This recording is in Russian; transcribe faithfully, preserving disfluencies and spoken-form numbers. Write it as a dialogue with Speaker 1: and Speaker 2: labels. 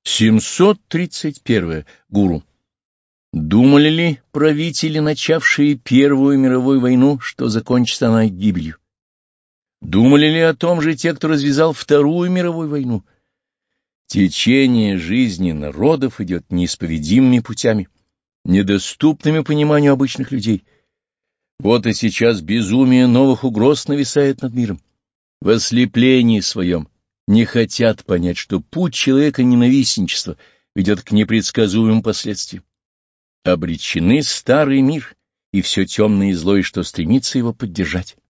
Speaker 1: семьсот тридцать первое. Гуру. Думали ли правители, начавшие Первую мировую войну, что закончится она гибелью? Думали ли о том же те, кто развязал Вторую мировую войну? Течение жизни народов идет неисповедимыми путями, недоступными пониманию обычных людей. Вот и сейчас безумие новых угроз нависает над миром. В ослеплении своем не хотят понять, что путь человека ненавистничества ведет к непредсказуемым последствиям. Обречены старый мир и все темное и злое, что стремится его поддержать.